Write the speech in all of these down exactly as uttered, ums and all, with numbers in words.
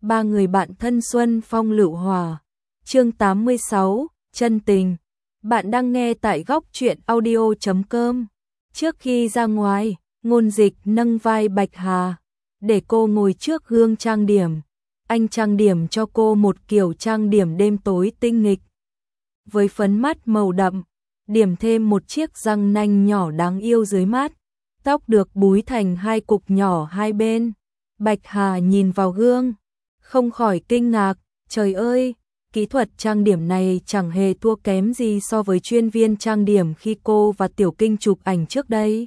Ba người bạn thân xuân phong lựu hòa. Chương tám mươi sáu, chân tình. Bạn đang nghe tại góc truyện audio chấm com. Trước khi ra ngoài, Ngôn Dịch nâng vai Bạch Hà, để cô ngồi trước gương trang điểm. Anh trang điểm cho cô một kiểu trang điểm đêm tối tinh nghịch, với phấn mắt màu đậm, điểm thêm một chiếc răng nanh nhỏ đáng yêu dưới mắt, tóc được búi thành hai cục nhỏ hai bên. Bạch Hà nhìn vào gương, không khỏi kinh ngạc, trời ơi, kỹ thuật trang điểm này chẳng hề thua kém gì so với chuyên viên trang điểm khi cô và Tiểu Kinh chụp ảnh trước đây.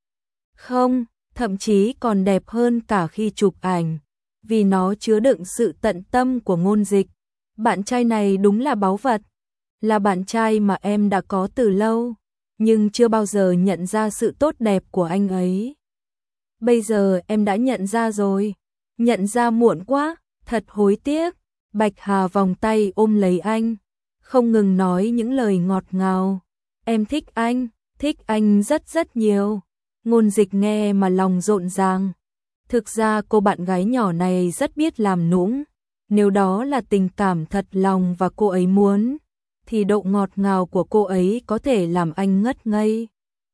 Không, thậm chí còn đẹp hơn cả khi chụp ảnh, vì nó chứa đựng sự tận tâm của Ngôn Dịch. Bạn trai này đúng là báu vật, là bạn trai mà em đã có từ lâu, nhưng chưa bao giờ nhận ra sự tốt đẹp của anh ấy. Bây giờ em đã nhận ra rồi, nhận ra muộn quá, thật hối tiếc. Bạch Hà vòng tay ôm lấy anh, không ngừng nói những lời ngọt ngào. Em thích anh, thích anh rất rất nhiều. Ngôn Dịch nghe mà lòng rộn ràng. Thực ra cô bạn gái nhỏ này rất biết làm nũng. Nếu đó là tình cảm thật lòng và cô ấy muốn, thì độ ngọt ngào của cô ấy có thể làm anh ngất ngây.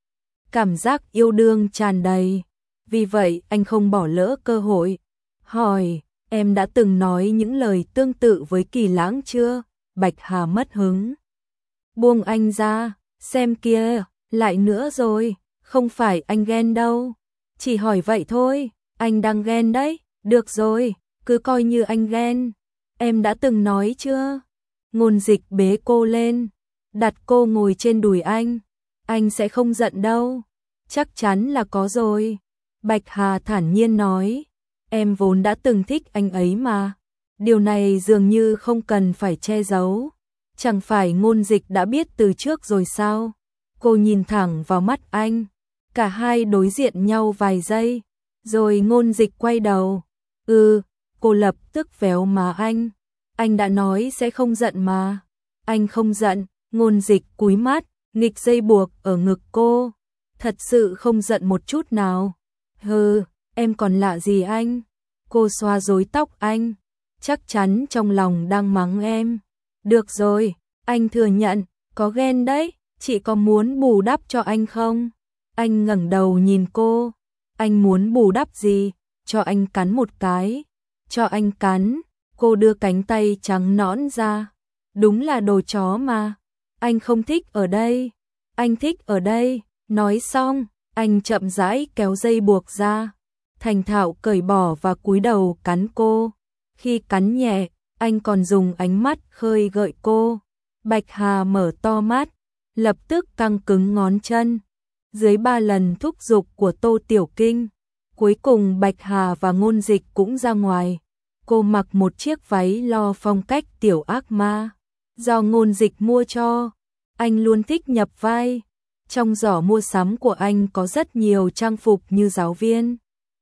Cảm giác yêu đương tràn đầy. Vì vậy anh không bỏ lỡ cơ hội. Hỏi, em đã từng nói những lời tương tự với Kỳ Lãng chưa? Bạch Hà mất hứng. Buông anh ra, xem kia, lại nữa rồi, không phải anh ghen đâu. Chỉ hỏi vậy thôi, anh đang ghen đấy, được rồi, cứ coi như anh ghen. Em đã từng nói chưa? Ngôn Dịch bế cô lên, đặt cô ngồi trên đùi anh. Anh sẽ không giận đâu. Chắc chắn là có rồi. Bạch Hà thản nhiên nói. Em vốn đã từng thích anh ấy mà. Điều này dường như không cần phải che giấu. Chẳng phải Ngôn Dịch đã biết từ trước rồi sao? Cô nhìn thẳng vào mắt anh. Cả hai đối diện nhau vài giây. Rồi Ngôn Dịch quay đầu. Ừ, cô lập tức véo má anh. Anh đã nói sẽ không giận mà. Anh không giận. Ngôn Dịch cúi mắt, nghịch dây buộc ở ngực cô. Thật sự không giận một chút nào. Hừ, em còn lạ gì anh? Cô xoa rối tóc anh, chắc chắn trong lòng đang mắng em. Được rồi, anh thừa nhận, có ghen đấy, chị có muốn bù đắp cho anh không? Anh ngẩng đầu nhìn cô, anh muốn bù đắp gì? Cho anh cắn một cái. Cho anh cắn. Cô đưa cánh tay trắng nõn ra. Đúng là đồ chó mà. Anh không thích ở đây. Anh thích ở đây. Nói xong, anh chậm rãi kéo dây buộc ra, thành thạo cởi bỏ và cúi đầu cắn cô. Khi cắn nhẹ, anh còn dùng ánh mắt khơi gợi cô. Bạch Hà mở to mắt, lập tức căng cứng ngón chân. Dưới ba lần thúc giục của Tô Tiểu Kinh, cuối cùng Bạch Hà và Ngôn Dịch cũng ra ngoài. Cô mặc một chiếc váy lo phong cách tiểu ác ma, do Ngôn Dịch mua cho. Anh luôn thích nhập vai. Trong giỏ mua sắm của anh có rất nhiều trang phục như giáo viên,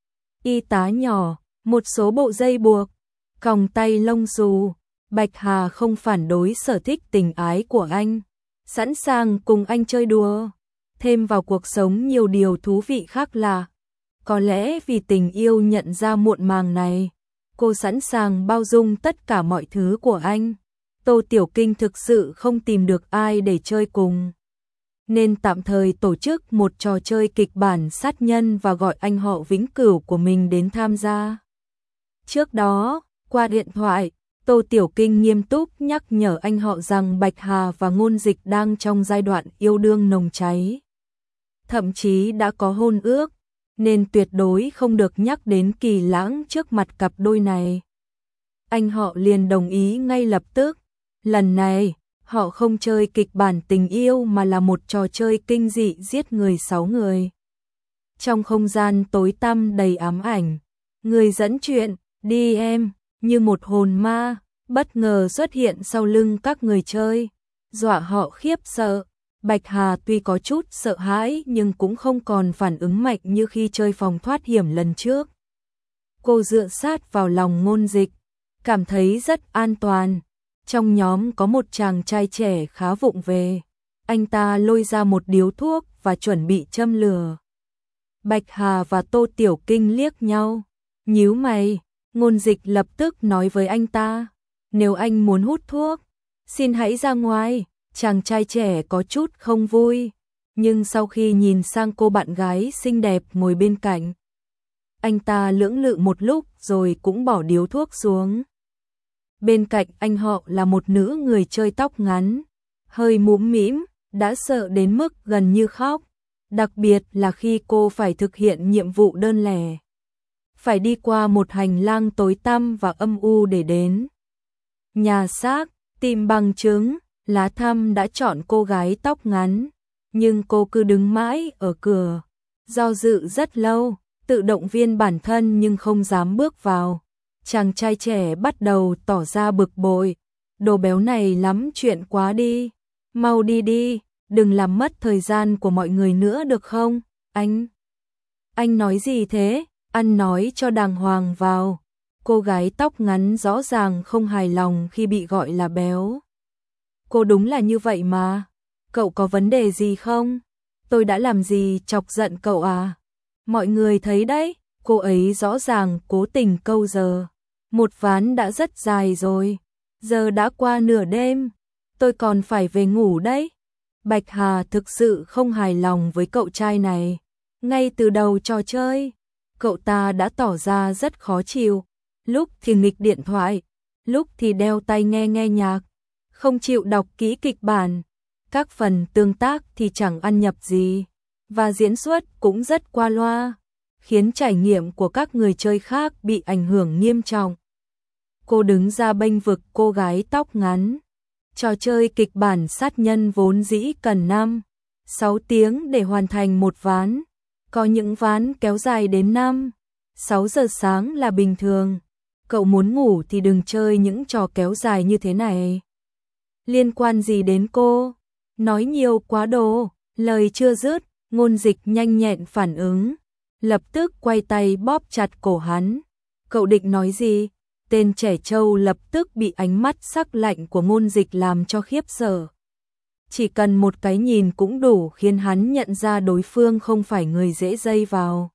y tá nhỏ, một số bộ dây buộc, còng tay lông xù. Bạch Hà không phản đối sở thích tình ái của anh, sẵn sàng cùng anh chơi đùa, thêm vào cuộc sống nhiều điều thú vị khác lạ. Có lẽ vì tình yêu nhận ra muộn màng này, cô sẵn sàng bao dung tất cả mọi thứ của anh. Tô Tiểu Kinh thực sự không tìm được ai để chơi cùng, nên tạm thời tổ chức một trò chơi kịch bản sát nhân và gọi anh họ vĩnh cửu của mình đến tham gia. Trước đó, qua điện thoại, Tô Tiểu Kinh nghiêm túc nhắc nhở anh họ rằng Bạch Hà và Ngôn Dịch đang trong giai đoạn yêu đương nồng cháy. Thậm chí đã có hôn ước, nên tuyệt đối không được nhắc đến Kỳ Lãng trước mặt cặp đôi này. Anh họ liền đồng ý ngay lập tức. Lần này, họ không chơi kịch bản tình yêu mà là một trò chơi kinh dị giết người sáu người. Trong không gian tối tăm đầy ám ảnh, người dẫn chuyện, đi em, như một hồn ma, bất ngờ xuất hiện sau lưng các người chơi, dọa họ khiếp sợ. Bạch Hà tuy có chút sợ hãi nhưng cũng không còn phản ứng mạnh như khi chơi phòng thoát hiểm lần trước. Cô dựa sát vào lòng Ngôn Dịch, cảm thấy rất an toàn. Trong nhóm có một chàng trai trẻ khá vụng về. Anh ta lôi ra một điếu thuốc và chuẩn bị châm lửa. Bạch Hà và Tô Tiểu Kinh liếc nhau, nhíu mày, Ngôn Dịch lập tức nói với anh ta, nếu anh muốn hút thuốc, xin hãy ra ngoài. Chàng trai trẻ có chút không vui, nhưng sau khi nhìn sang cô bạn gái xinh đẹp ngồi bên cạnh, anh ta lưỡng lự một lúc rồi cũng bỏ điếu thuốc xuống. Bên cạnh anh họ là một nữ người chơi tóc ngắn, hơi mũm mĩm, đã sợ đến mức gần như khóc, đặc biệt là khi cô phải thực hiện nhiệm vụ đơn lẻ. Phải đi qua một hành lang tối tăm và âm u để đến nhà xác, tìm bằng chứng. Lá thăm đã chọn cô gái tóc ngắn, nhưng cô cứ đứng mãi ở cửa, do dự rất lâu, tự động viên bản thân nhưng không dám bước vào. Chàng trai trẻ bắt đầu tỏ ra bực bội, đồ béo này lắm chuyện quá đi, mau đi đi, đừng làm mất thời gian của mọi người nữa được không? Anh, anh nói gì thế? Ăn nói cho đàng hoàng vào. Cô gái tóc ngắn rõ ràng không hài lòng khi bị gọi là béo. Cô đúng là như vậy mà, cậu có vấn đề gì không? Tôi đã làm gì chọc giận cậu à? Mọi người thấy đấy, cô ấy rõ ràng cố tình câu giờ. Một ván đã rất dài rồi, giờ đã qua nửa đêm, tôi còn phải về ngủ đấy. Bạch Hà thực sự không hài lòng với cậu trai này. Ngay từ đầu trò chơi, cậu ta đã tỏ ra rất khó chịu, lúc thì nghịch điện thoại, lúc thì đeo tai nghe nghe nhạc, không chịu đọc kỹ kịch bản, các phần tương tác thì chẳng ăn nhập gì, và diễn xuất cũng rất qua loa, khiến trải nghiệm của các người chơi khác bị ảnh hưởng nghiêm trọng. Cô đứng ra bênh vực cô gái tóc ngắn. Trò chơi kịch bản sát nhân vốn dĩ cần năm, sáu tiếng để hoàn thành một ván, có những ván kéo dài đến năm, sáu giờ sáng là bình thường. Cậu muốn ngủ thì đừng chơi những trò kéo dài như thế này. Liên quan gì đến cô? Nói nhiều quá đồ. Lời chưa dứt, Ngôn Dịch nhanh nhẹn phản ứng, lập tức quay tay bóp chặt cổ hắn. Cậu định nói gì? Tên trẻ trâu lập tức bị ánh mắt sắc lạnh của Ngôn Dịch làm cho khiếp sợ. Chỉ cần một cái nhìn cũng đủ khiến hắn nhận ra đối phương không phải người dễ dây vào.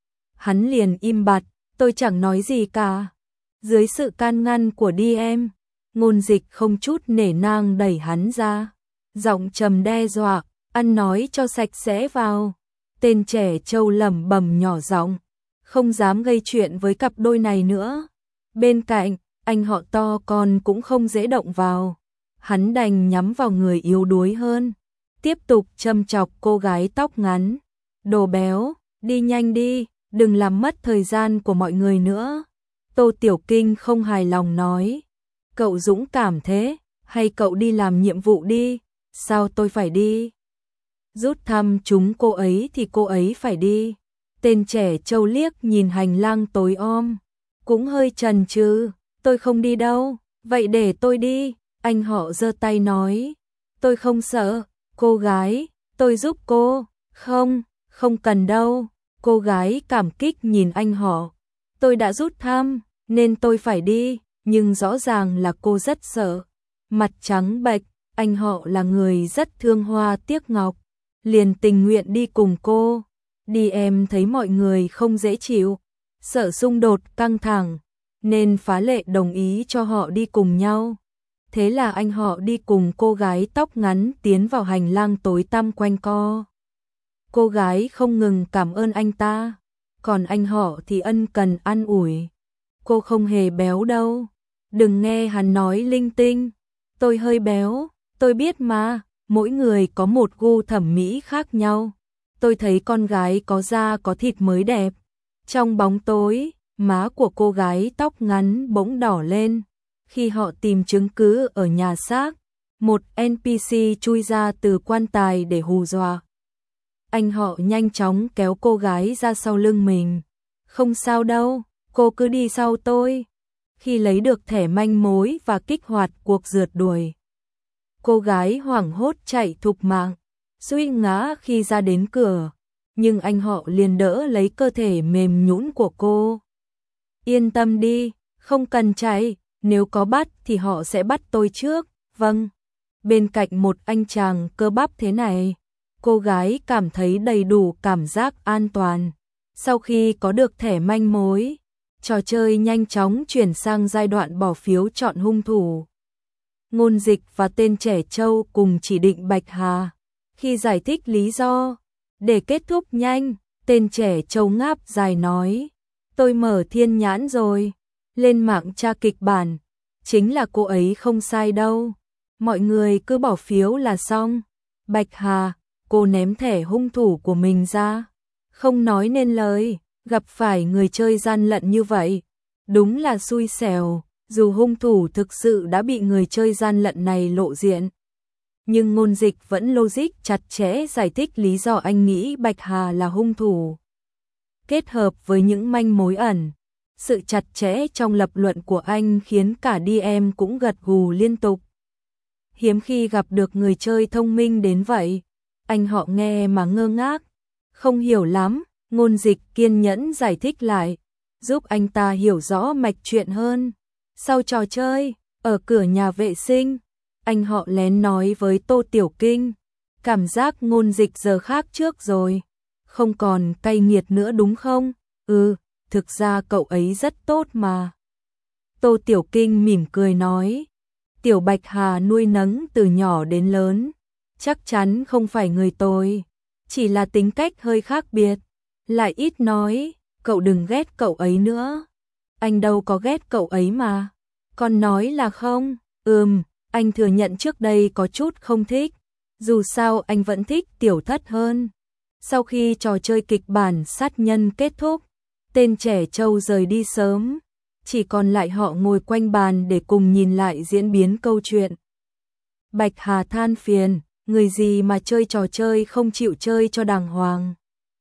Hắn liền im bặt, tôi chẳng nói gì cả. Dưới sự can ngăn của đê em, Ngôn Dịch không chút nể nang đẩy hắn ra, giọng trầm đe dọa, ăn nói cho sạch sẽ vào. Tên trẻ trâu lẩm bẩm nhỏ giọng, không dám gây chuyện với cặp đôi này nữa. Bên cạnh, anh họ to con cũng không dễ động vào. Hắn đành nhắm vào người yếu đuối hơn, tiếp tục châm chọc cô gái tóc ngắn. Đồ béo, đi nhanh đi, đừng làm mất thời gian của mọi người nữa. Tô Tiểu Kinh không hài lòng nói, cậu dũng cảm thế, hay cậu đi làm nhiệm vụ đi, sao tôi phải đi? Rút thăm chúng cô ấy thì cô ấy phải đi. Tên trẻ trâu liếc nhìn hành lang tối om, cũng hơi chần chừ, tôi không đi đâu, vậy để tôi đi. Anh họ giơ tay nói, tôi không sợ, cô gái, tôi giúp cô. Không, không cần đâu. Cô gái cảm kích nhìn anh họ, tôi đã rút thăm, nên tôi phải đi, nhưng rõ ràng là cô rất sợ. Mặt trắng bệch, anh họ là người rất thương hoa tiếc ngọc, liền tình nguyện đi cùng cô. Đi em thấy mọi người không dễ chịu, sợ xung đột căng thẳng, nên phá lệ đồng ý cho họ đi cùng nhau. Thế là anh họ đi cùng cô gái tóc ngắn tiến vào hành lang tối tăm quanh co. Cô gái không ngừng cảm ơn anh ta, còn anh họ thì ân cần an ủi. Cô không hề béo đâu, đừng nghe hắn nói linh tinh. Tôi hơi béo, tôi biết mà, mỗi người có một gu thẩm mỹ khác nhau. Tôi thấy con gái có da có thịt mới đẹp. Trong bóng tối, má của cô gái tóc ngắn bỗng đỏ lên. Khi họ tìm chứng cứ ở nhà xác, một en pê xê chui ra từ quan tài để hù dọa. Anh họ nhanh chóng kéo cô gái ra sau lưng mình. Không sao đâu, cô cứ đi sau tôi. Khi lấy được thẻ manh mối và kích hoạt cuộc rượt đuổi, cô gái hoảng hốt chạy thục mạng, suýt ngã khi ra đến cửa, nhưng anh họ liền đỡ lấy cơ thể mềm nhũn của cô. Yên tâm đi, không cần chạy, nếu có bắt thì họ sẽ bắt tôi trước. Vâng. Bên cạnh một anh chàng cơ bắp thế này, cô gái cảm thấy đầy đủ cảm giác an toàn. Sau khi có được thẻ manh mối, Trò chơi nhanh chóng chuyển sang giai đoạn bỏ phiếu chọn hung thủ. Ngôn Dịch và tên trẻ trâu cùng chỉ định Bạch Hà. Khi giải thích lý do, để kết thúc nhanh, tên trẻ trâu ngáp dài nói, tôi mở thiên nhãn rồi, lên mạng tra kịch bản, chính là cô ấy không sai đâu, mọi người cứ bỏ phiếu là xong. Bạch Hà, cô ném thẻ hung thủ của mình ra, không nói nên lời, gặp phải người chơi gian lận như vậy, đúng là xui xẻo, dù hung thủ thực sự đã bị người chơi gian lận này lộ diện. Nhưng Ngôn Dịch vẫn logic chặt chẽ giải thích lý do anh nghĩ Bạch Hà là hung thủ. Kết hợp với những manh mối ẩn, sự chặt chẽ trong lập luận của anh khiến cả đê em cũng gật gù liên tục. Hiếm khi gặp được người chơi thông minh đến vậy, anh họ nghe mà ngơ ngác, không hiểu lắm, Ngôn Dịch kiên nhẫn giải thích lại, giúp anh ta hiểu rõ mạch chuyện hơn. Sau trò chơi, ở cửa nhà vệ sinh, anh họ lén nói với Tô Tiểu Kinh, cảm giác Ngôn Dịch giờ khác trước rồi, không còn cay nghiệt nữa đúng không? Ừ, thực ra cậu ấy rất tốt mà. Tô Tiểu Kinh mỉm cười nói, Tiểu Bạch Hà nuôi nấng từ nhỏ đến lớn, chắc chắn không phải người tồi, chỉ là tính cách hơi khác biệt, lại ít nói, cậu đừng ghét cậu ấy nữa. Anh đâu có ghét cậu ấy mà. Còn nói là không, ừm, anh thừa nhận trước đây có chút không thích, dù sao anh vẫn thích Tiểu Thất hơn. Sau khi trò chơi kịch bản sát nhân kết thúc, tên trẻ trâu rời đi sớm, chỉ còn lại họ ngồi quanh bàn để cùng nhìn lại diễn biến câu chuyện. Bạch Hà than phiền, người gì mà chơi trò chơi không chịu chơi cho đàng hoàng.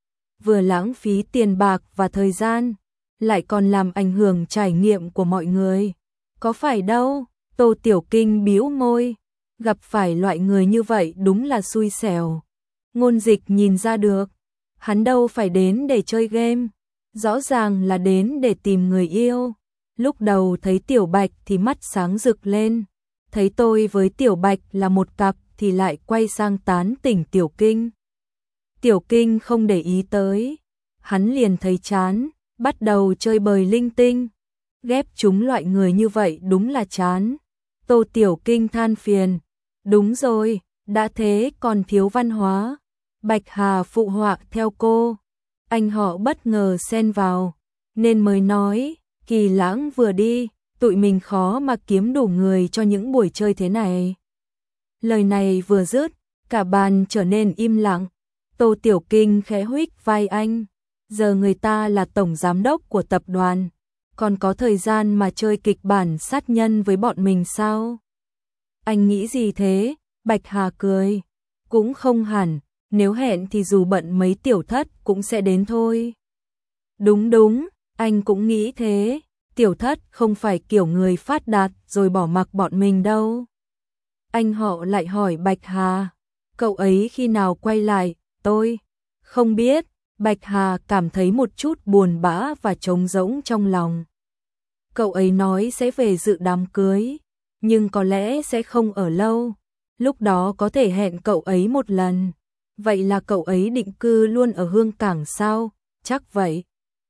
Vừa lãng phí tiền bạc và thời gian, lại còn làm ảnh hưởng trải nghiệm của mọi người. Có phải đâu, Tô Tiểu Kinh bĩu môi, gặp phải loại người như vậy đúng là xui xẻo. Ngôn Dịch nhìn ra được, hắn đâu phải đến để chơi game, rõ ràng là đến để tìm người yêu. Lúc đầu thấy Tiểu Bạch thì mắt sáng rực lên, thấy tôi với Tiểu Bạch là một cặp thì lại quay sang tán tỉnh Tiểu Kinh. Tiểu Kinh không để ý tới, hắn liền thấy chán, bắt đầu chơi bời linh tinh. Ghép chúng loại người như vậy đúng là chán. Tô Tiểu Kinh than phiền, đúng rồi, đã thế còn thiếu văn hóa. Bạch Hà phụ họa theo cô, anh họ bất ngờ xen vào, nên mới nói, Kỳ Lãng vừa đi, tụi mình khó mà kiếm đủ người cho những buổi chơi thế này. Lời này vừa dứt, cả bàn trở nên im lặng. Tô Tiểu Kinh khẽ huých vai anh, giờ người ta là tổng giám đốc của tập đoàn, còn có thời gian mà chơi kịch bản sát nhân với bọn mình sao? Anh nghĩ gì thế? Bạch Hà cười, cũng không hẳn, nếu hẹn thì dù bận mấy Tiểu Thất cũng sẽ đến thôi. Đúng đúng, anh cũng nghĩ thế, Tiểu Thất không phải kiểu người phát đạt rồi bỏ mặc bọn mình đâu. Anh họ lại hỏi Bạch Hà, cậu ấy khi nào quay lại? Tôi không biết. Bạch Hà cảm thấy một chút buồn bã và trống rỗng trong lòng. Cậu ấy nói sẽ về dự đám cưới, nhưng có lẽ sẽ không ở lâu. Lúc đó có thể hẹn cậu ấy một lần. Vậy là cậu ấy định cư luôn ở Hương Cảng sao? Chắc vậy.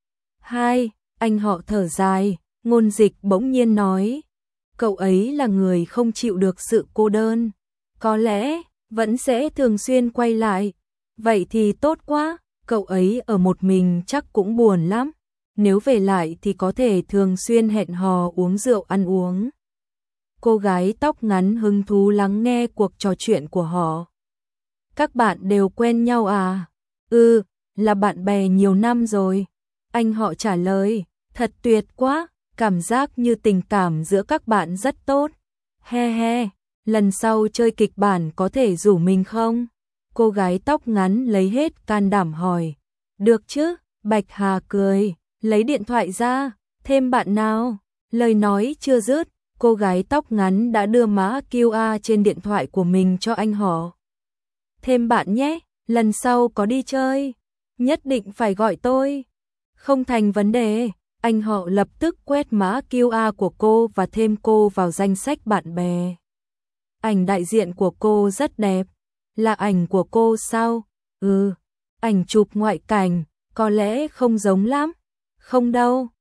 Hai, anh họ thở dài, Ngôn Dịch bỗng nhiên nói, cậu ấy là người không chịu được sự cô đơn, có lẽ vẫn sẽ thường xuyên quay lại. Vậy thì tốt quá, cậu ấy ở một mình chắc cũng buồn lắm, nếu về lại thì có thể thường xuyên hẹn hò uống rượu ăn uống. Cô gái tóc ngắn hứng thú lắng nghe cuộc trò chuyện của họ. Các bạn đều quen nhau à? Ừ, là bạn bè nhiều năm rồi. Anh họ trả lời, thật tuyệt quá, cảm giác như tình cảm giữa các bạn rất tốt. He he, lần sau chơi kịch bản có thể rủ mình không? Cô gái tóc ngắn lấy hết can đảm hỏi. Được chứ, Bạch Hà cười, lấy điện thoại ra, thêm bạn nào? Lời nói chưa dứt, cô gái tóc ngắn đã đưa mã quy rờ trên điện thoại của mình cho anh họ. Thêm bạn nhé, lần sau có đi chơi, nhất định phải gọi tôi. Không thành vấn đề, anh họ lập tức quét mã quy rờ của cô và thêm cô vào danh sách bạn bè. Ảnh đại diện của cô rất đẹp. Là ảnh của cô sao? Ừ, ảnh chụp ngoại cảnh, có lẽ không giống lắm. Không đâu,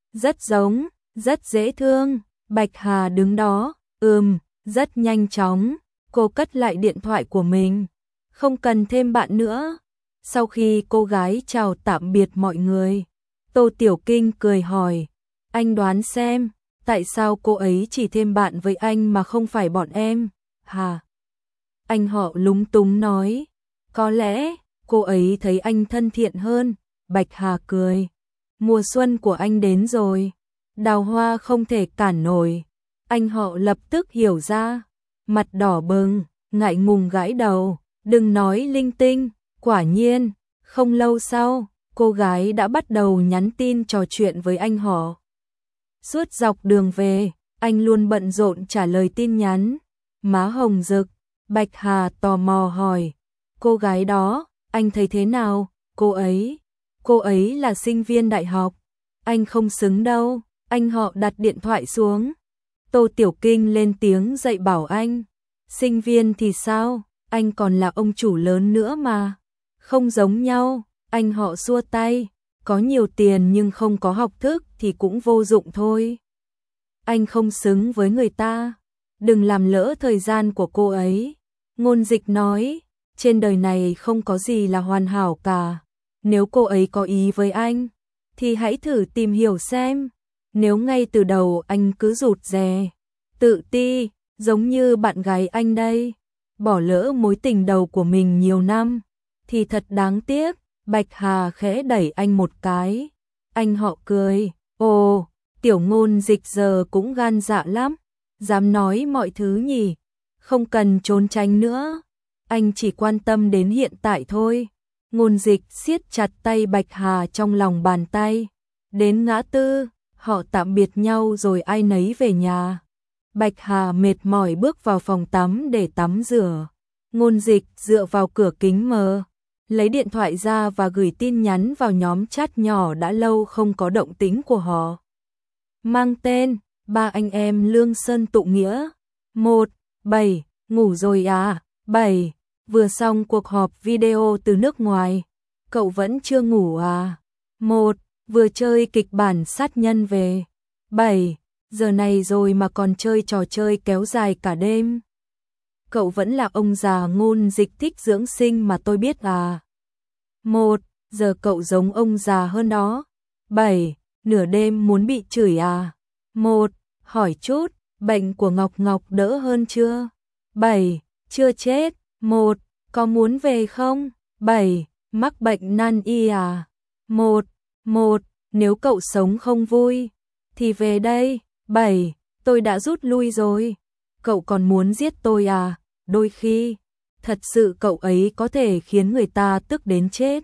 Rất giống, rất dễ thương. Bạch Hà đứng đó, ừm, rất nhanh chóng, cô cất lại điện thoại của mình. Không cần thêm bạn nữa. Sau khi cô gái chào tạm biệt mọi người, Tô Tiểu Kinh cười hỏi, anh đoán xem, tại sao cô ấy chỉ thêm bạn với anh mà không phải bọn em? Hà. Anh họ lúng túng nói, có lẽ cô ấy thấy anh thân thiện hơn. Bạch Hà cười, mùa xuân của anh đến rồi, đào hoa không thể cản nổi. Anh họ lập tức hiểu ra, mặt đỏ bừng, ngại ngùng gãi đầu, đừng nói linh tinh. Quả nhiên, không lâu sau, cô gái đã bắt đầu nhắn tin trò chuyện với anh họ. Suốt dọc đường về, anh luôn bận rộn trả lời tin nhắn. Má hồng rực, Bạch Hà tò mò hỏi, cô gái đó, anh thấy thế nào? Cô ấy, cô ấy là sinh viên đại học. Anh không xứng đâu. Anh họ đặt điện thoại xuống. Tô Tiểu Kinh lên tiếng dạy bảo anh, sinh viên thì sao, anh còn là ông chủ lớn nữa mà. Không giống nhau. Anh họ xua tay, có nhiều tiền nhưng không có học thức thì cũng vô dụng thôi. Anh không xứng với người ta, đừng làm lỡ thời gian của cô ấy. Ngôn Dịch nói, trên đời này không có gì là hoàn hảo cả. Nếu cô ấy có ý với anh, thì hãy thử tìm hiểu xem. Nếu ngay từ đầu anh cứ rụt rè, tự ti, giống như bạn gái anh đây, bỏ lỡ mối tình đầu của mình nhiều năm, thì thật đáng tiếc. Bạch Hà khẽ đẩy anh một cái. Anh họ cười, ồ, Tiểu Ngôn Dịch giờ cũng gan dạ lắm, dám nói mọi thứ nhỉ, không cần trốn tránh nữa. Anh chỉ quan tâm đến hiện tại thôi. Ngôn Dịch siết chặt tay Bạch Hà trong lòng bàn tay. Đến ngã tư, họ tạm biệt nhau rồi ai nấy về nhà. Bạch Hà mệt mỏi bước vào phòng tắm để tắm rửa. Ngôn Dịch dựa vào cửa kính mờ, lấy điện thoại ra và gửi tin nhắn vào nhóm chat nhỏ đã lâu không có động tĩnh của họ. Mang tên, ba anh em Lương Sơn tụ nghĩa. một. bảy. Ngủ rồi à? bảy. Vừa xong cuộc họp video từ nước ngoài. Cậu vẫn chưa ngủ à? một. Vừa chơi kịch bản sát nhân về. bảy. Giờ này rồi mà còn chơi trò chơi kéo dài cả đêm. Cậu vẫn là ông già Ngôn Dịch thích dưỡng sinh mà tôi biết à. một. Giờ cậu giống ông già hơn đó. bảy. Nửa đêm muốn bị chửi à. một. Hỏi chút, bệnh của Ngọc Ngọc đỡ hơn chưa? bảy. Chưa chết. một. Có muốn về không? bảy. Mắc bệnh nan y à? một. một. Nếu cậu sống không vui, thì về đây. bảy. Tôi đã rút lui rồi. Cậu còn muốn giết tôi à? Đôi khi, thật sự cậu ấy có thể khiến người ta tức đến chết.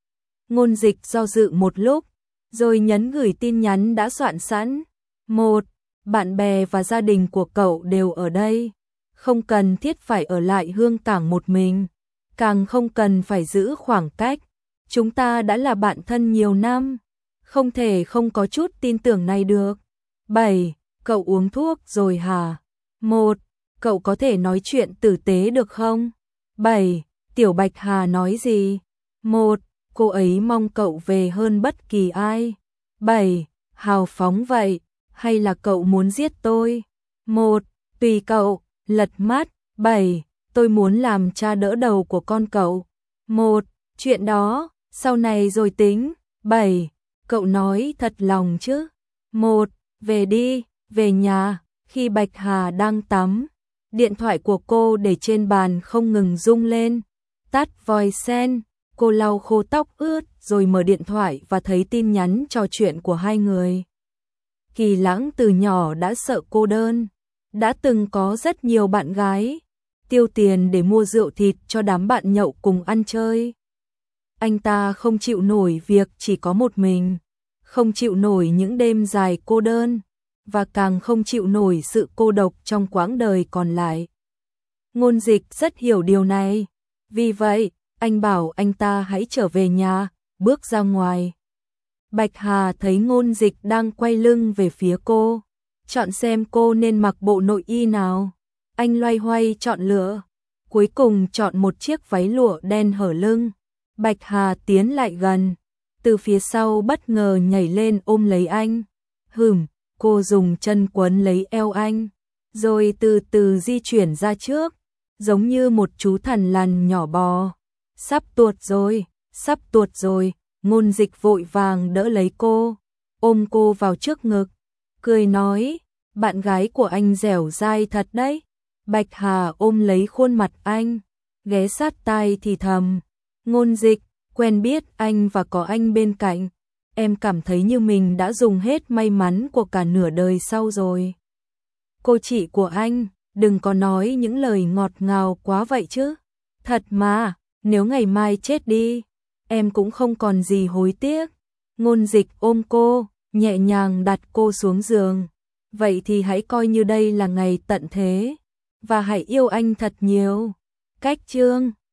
Ngôn Dịch do dự một lúc, rồi nhấn gửi tin nhắn đã soạn sẵn. một. Bạn bè và gia đình của cậu đều ở đây. Không cần thiết phải ở lại Hương Cảng một mình. Càng không cần phải giữ khoảng cách. Chúng ta đã là bạn thân nhiều năm. Không thể không có chút tin tưởng này được. bảy. Cậu uống thuốc rồi hả? một. Cậu có thể nói chuyện tử tế được không? bảy. Tiểu Bạch Hà nói gì? một. Cô ấy mong cậu về hơn bất kỳ ai. bảy. Hào phóng vậy, hay là cậu muốn giết tôi? một. Tùy cậu, lật mắt. bảy. Tôi muốn làm cha đỡ đầu của con cậu. một. Chuyện đó, sau này rồi tính. bảy. Cậu nói thật lòng chứ? một. Về đi, về nhà. Khi Bạch Hà đang tắm, điện thoại của cô để trên bàn không ngừng rung lên. Tắt voice, cô lau khô tóc ướt rồi mở điện thoại và thấy tin nhắn trò chuyện của hai người. Kỳ Lãng từ nhỏ đã sợ cô đơn, đã từng có rất nhiều bạn gái, tiêu tiền để mua rượu thịt cho đám bạn nhậu cùng ăn chơi. Anh ta không chịu nổi việc chỉ có một mình, không chịu nổi những đêm dài cô đơn, và càng không chịu nổi sự cô độc trong quãng đời còn lại. Ngôn Dịch rất hiểu điều này, vì vậy, anh bảo anh ta hãy trở về nhà, bước ra ngoài. Bạch Hà thấy Ngôn Dịch đang quay lưng về phía cô, chọn xem cô nên mặc bộ nội y nào. Anh loay hoay chọn lựa, cuối cùng chọn một chiếc váy lụa đen hở lưng. Bạch Hà tiến lại gần, từ phía sau bất ngờ nhảy lên ôm lấy anh. Hửm, cô dùng chân quấn lấy eo anh, rồi từ từ di chuyển ra trước, giống như một chú thằn lằn nhỏ bò. Sắp tuột rồi, sắp tuột rồi, Ngôn Dịch vội vàng đỡ lấy cô, ôm cô vào trước ngực, cười nói, bạn gái của anh dẻo dai thật đấy. Bạch Hà ôm lấy khuôn mặt anh, ghé sát tai thì thầm, Ngôn Dịch, quen biết anh và có anh bên cạnh, em cảm thấy như mình đã dùng hết may mắn của cả nửa đời sau rồi. Cô chị của anh, đừng có nói những lời ngọt ngào quá vậy chứ. Thật mà, nếu ngày mai chết đi, em cũng không còn gì hối tiếc. Ngôn Dịch ôm cô, nhẹ nhàng đặt cô xuống giường. Vậy thì hãy coi như đây là ngày tận thế, và hãy yêu anh thật nhiều. Cách chương